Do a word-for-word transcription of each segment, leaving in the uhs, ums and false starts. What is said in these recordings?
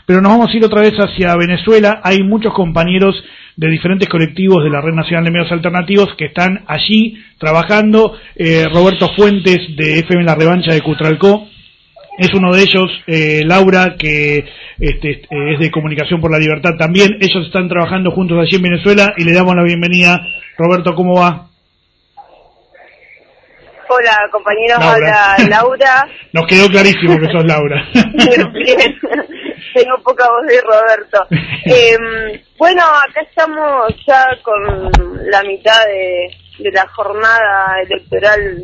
pero nos vamos a ir otra vez hacia Venezuela. Hay muchos compañeros de diferentes colectivos de la Red Nacional de Medios Alternativos que están allí trabajando. eh, Roberto Fuentes de F M La Revancha de Cutralcó es uno de ellos, eh, Laura, que este, es de Comunicación por la Libertad también. Ellos están trabajando juntos allí en Venezuela y le damos la bienvenida. Roberto, ¿cómo va? Hola, compañeros, Laura. Habla Laura. Nos quedó clarísimo que sos Laura. Bien, tengo poca voz de Roberto. Eh, bueno, acá estamos ya con la mitad de, de la jornada electoral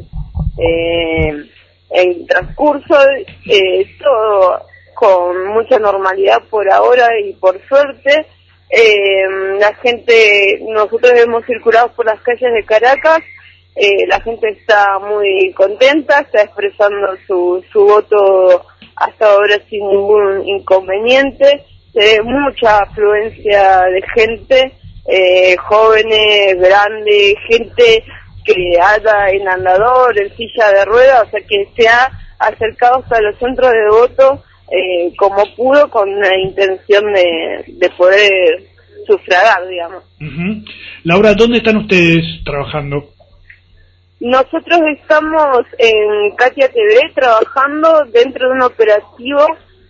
eh, en transcurso, eh, todo con mucha normalidad por ahora y por suerte. Eh, la gente, nosotros hemos circulado por las calles de Caracas. Eh, la gente está muy contenta, está expresando su, su voto hasta ahora sin ningún inconveniente. Se ve mucha afluencia de gente, eh, jóvenes, grandes, gente que anda en andador, en silla de ruedas, o sea que se ha acercado hasta los centros de voto eh, como pudo, con la intención de, de poder sufragar, digamos. Uh-huh. Laura, ¿dónde están ustedes trabajando? Nosotros estamos en Katia T V trabajando dentro de un operativo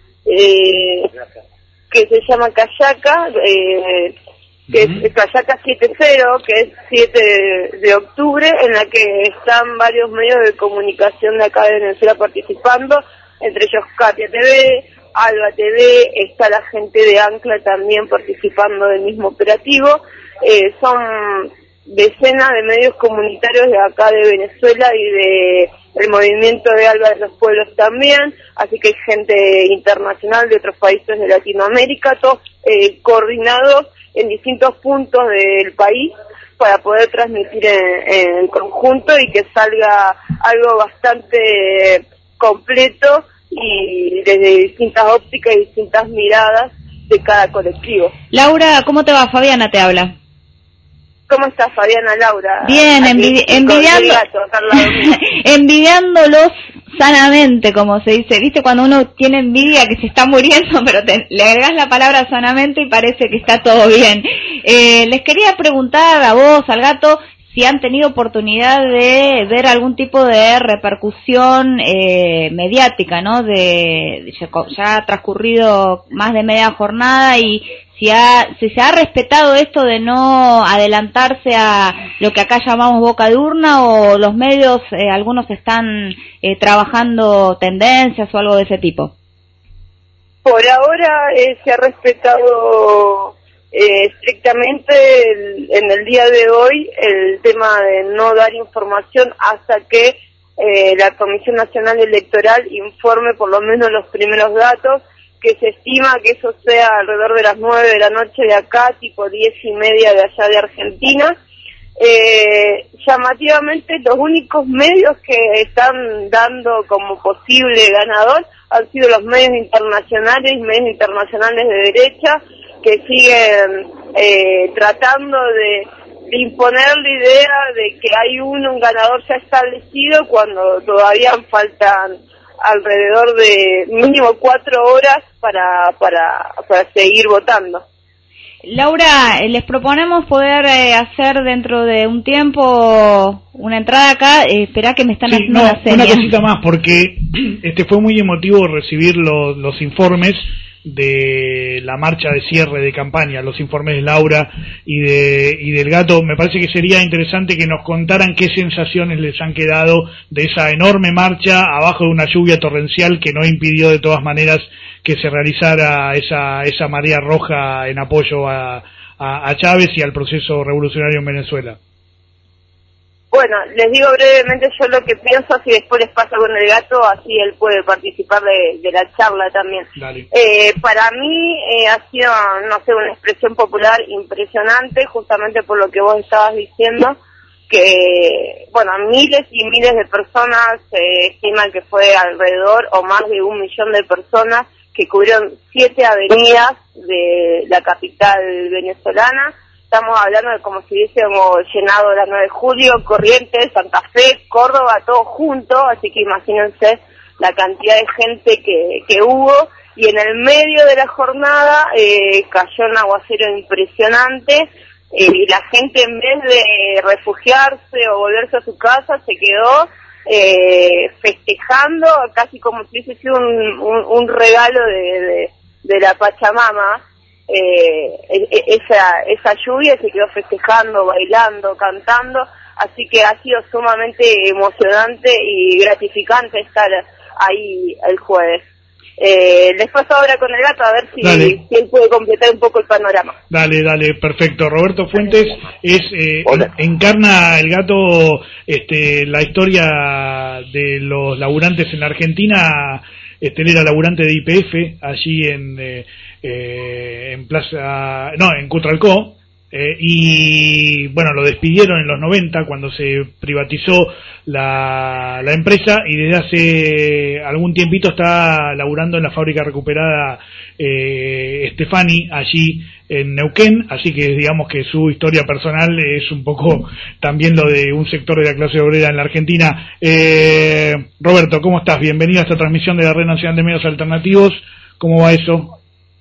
eh, que se llama Cayaca, eh, que uh-huh. es Cayaca siete cero, que es siete de octubre, en la que están varios medios de comunicación de acá de Venezuela participando, entre ellos Katia T V, Alba T V, está la gente de Ancla también participando del mismo operativo. Eh, son decenas de medios comunitarios de acá de Venezuela y de el movimiento de Alba de los Pueblos también, así que hay gente internacional de otros países de Latinoamérica, todos eh, coordinados en distintos puntos del país para poder transmitir en, en conjunto y que salga algo bastante completo y desde distintas ópticas y distintas miradas de cada colectivo. Laura, ¿cómo te va? Fabiana te habla. ¿Cómo estás, Fabiana? Laura? Bien, envidi envidiando, envidiándolos sanamente, como se dice. ¿Viste cuando uno tiene envidia que se está muriendo, pero te, le agregás la palabra sanamente y parece que está todo bien? Eh, les quería preguntar a vos, al Gato, si han tenido oportunidad de ver algún tipo de repercusión eh, mediática, ¿no? De, de ya ha transcurrido más de media jornada y si, ha, si se ha respetado esto de no adelantarse a lo que acá llamamos boca de urna, o los medios, eh, algunos están eh, trabajando tendencias o algo de ese tipo. Por ahora eh, se ha respetado Eh, estrictamente el, en el día de hoy el tema de no dar información hasta que eh, la Comisión Nacional Electoral informe por lo menos los primeros datos, que se estima que eso sea alrededor de las nueve de la noche de acá, tipo diez y media de allá de Argentina. Eh, llamativamente los únicos medios que están dando como posible ganador han sido los medios internacionales, medios internacionales de derecha, que siguen eh, tratando de, de imponer la idea de que hay uno, un ganador ya establecido, cuando todavía faltan alrededor de mínimo cuatro horas para, para, para seguir votando. Laura, les proponemos poder eh, hacer dentro de un tiempo una entrada acá. Eh, esperá que me están sí, haciendo no, una señal. Una cosita más, porque este fue muy emotivo recibir los, los informes de la marcha de cierre de campaña, los informes de Laura y de y del Gato. Me parece que sería interesante que nos contaran qué sensaciones les han quedado de esa enorme marcha abajo de una lluvia torrencial que no impidió de todas maneras que se realizara esa esa marea roja en apoyo a, a, a Chávez y al proceso revolucionario en Venezuela. Bueno, les digo brevemente yo lo que pienso, si después les pasa con el Gato, así él puede participar de, de la charla también. Eh, para mí eh, ha sido, no sé, una expresión popular impresionante, justamente por lo que vos estabas diciendo, que, bueno, miles y miles de personas, se eh, estiman que fue alrededor o más de un millón de personas que cubrieron siete avenidas de la capital venezolana. Estamos hablando de como si hubiésemos llenado la nueve de julio, Corrientes, Santa Fe, Córdoba, todo junto, así que imagínense la cantidad de gente que, que hubo, y en el medio de la jornada eh, cayó un aguacero impresionante, eh, y la gente en vez de refugiarse o volverse a su casa se quedó eh, festejando casi como si hubiese sido un, un, un regalo de, de, de la Pachamama. Eh, esa, esa lluvia, se quedó festejando, bailando, cantando, así que ha sido sumamente emocionante y gratificante estar ahí el jueves. Eh, les paso ahora con el gato a ver si, si él puede completar un poco el panorama. Dale, dale, perfecto. Roberto Fuentes es eh, encarna el gato este, la historia de los laburantes en la Argentina. Este, él era laburante de Y P F allí en eh, eh, en Plaza, no, en Cutralcó. Eh, y bueno, lo despidieron en los noventa cuando se privatizó la, la empresa, y desde hace algún tiempito está laburando en la fábrica recuperada eh, Stefani allí en Neuquén, así que digamos que su historia personal es un poco también lo de un sector de la clase obrera en la Argentina. eh, Roberto, ¿cómo estás? Bienvenido a esta transmisión de la Red Nacional de Medios Alternativos. ¿Cómo va eso?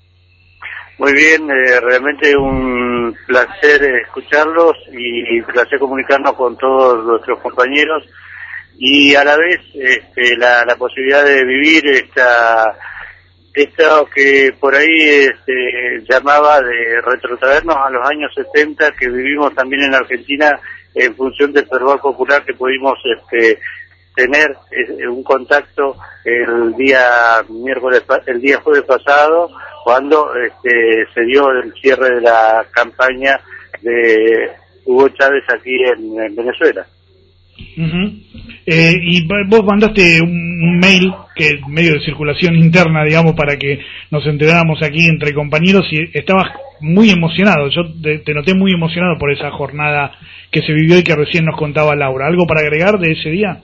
Muy bien, eh, realmente un placer escucharlos y un placer comunicarnos con todos nuestros compañeros, y a la vez este, la, la posibilidad de vivir esta, esta que por ahí este, llamaba de retrotraernos a los años setenta, que vivimos también en Argentina en función del fervor popular que pudimos este, tener eh, un contacto el día miércoles, el día jueves pasado, cuando este, se dio el cierre de la campaña de Hugo Chávez aquí en, en Venezuela. Uh-huh. Eh, y vos mandaste un, un mail, que es medio de circulación interna, digamos, para que nos enteráramos aquí entre compañeros, y estabas muy emocionado. Yo te, te noté muy emocionado por esa jornada que se vivió y que recién nos contaba Laura. ¿Algo para agregar de ese día?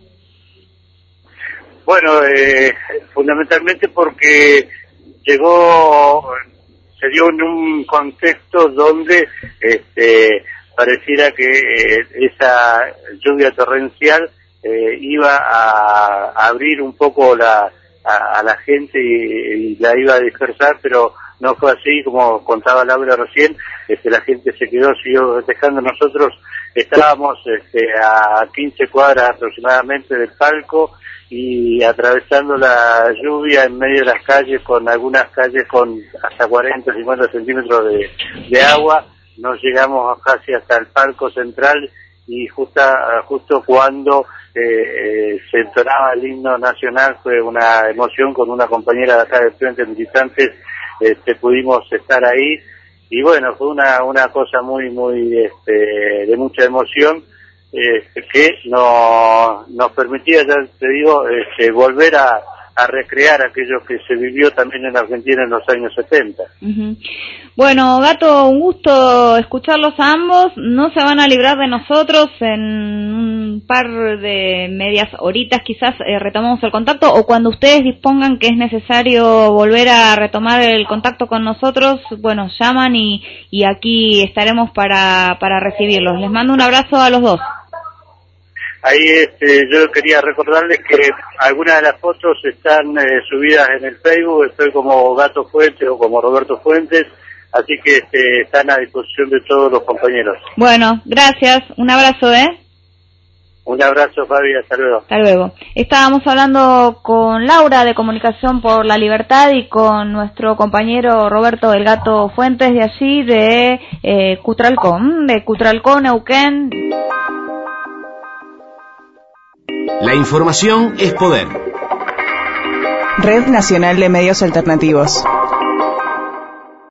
Bueno, eh, fundamentalmente porque llegó, se dio en un contexto donde este, pareciera que eh, esa lluvia torrencial eh, iba a, a abrir un poco la, a, a la gente y, y la iba a dispersar, pero no fue así, como contaba Laura recién. Este, la gente se quedó, siguió festejando. Nosotros estábamos este, a quince cuadras aproximadamente del palco, y atravesando la lluvia en medio de las calles, con algunas calles con hasta cuarenta, cincuenta centímetros de, de agua, nos llegamos casi hasta el palco central, y justa, justo cuando eh, se entonaba el himno nacional fue una emoción. Con una compañera de acá del Frente de Militantes este, pudimos estar ahí, y bueno, fue una, una cosa muy, muy este, de mucha emoción. Eh, que no, nos permitía, ya te digo, este, volver a, a recrear aquello que se vivió también en Argentina en los años setenta. Uh-huh. Bueno, Gato, un gusto escucharlos a ambos. No se van a librar de nosotros. En un par de medias horitas quizás eh, retomamos el contacto, o cuando ustedes dispongan que es necesario volver a retomar el contacto con nosotros, bueno, llaman y, y aquí estaremos para, para recibirlos. Les mando un abrazo a los dos. Ahí este, yo quería recordarles que algunas de las fotos están eh, subidas en el Facebook. Estoy como Gato Fuentes o como Roberto Fuentes, así que este, están a disposición de todos los compañeros. Bueno, gracias. Un abrazo, ¿eh? Un abrazo, Fabi. Hasta luego. Hasta luego. Estábamos hablando con Laura de Comunicación por la Libertad y con nuestro compañero Roberto El Gato Fuentes de allí, de eh, Cutralcó, de Cutralcó, Neuquén. La información es poder. Red Nacional de Medios Alternativos.